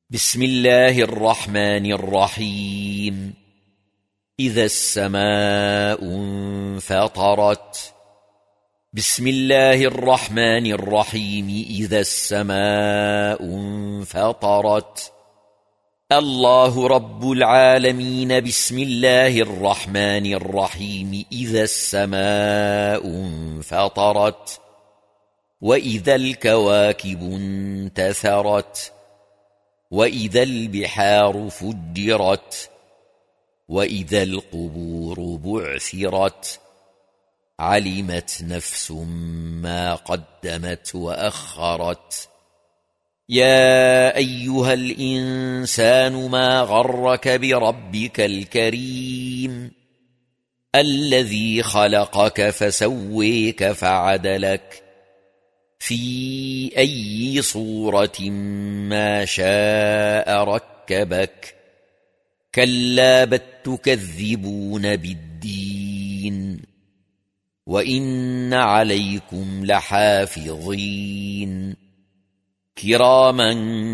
بسم الله الرحمن الرحيم. إذا السماء انفطرت. بسم الله الرحمن الرحيم. إذا السماء انفطرت. الله رب العالمين. بسم الله الرحمن الرحيم. إذا السماء انفطرت. وإذا الكواكب انتثرت. وإذا البحار فجرت. وإذا القبور بعثرت. علمت نفس ما قدمت وأخرت. يا أيها الإنسان ما غرك بربك الكريم الذي خلقك فسويك فعدلك في أي صورة ما شاء ركبك. كلا بل تكذبون بالدين وإن عليكم لحافظين كراما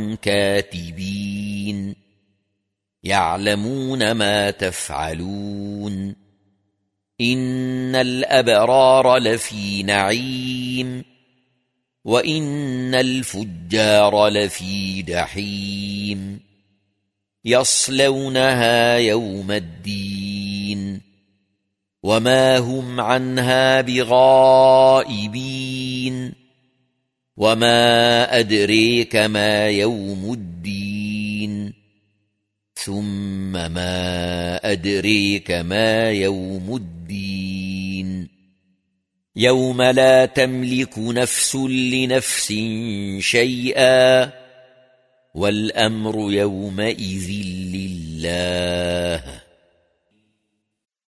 كاتبين يعلمون ما تفعلون. إن الأبرار لفي نعيم وإن الفجار لفي جحيم يصلونها يوم الدين وما هم عنها بغائبين. وما أدريك ما يوم الدين ثم ما أدريك ما يوم الدين يوم لا تملك نفس لنفس شيئا والأمر يومئذ لله.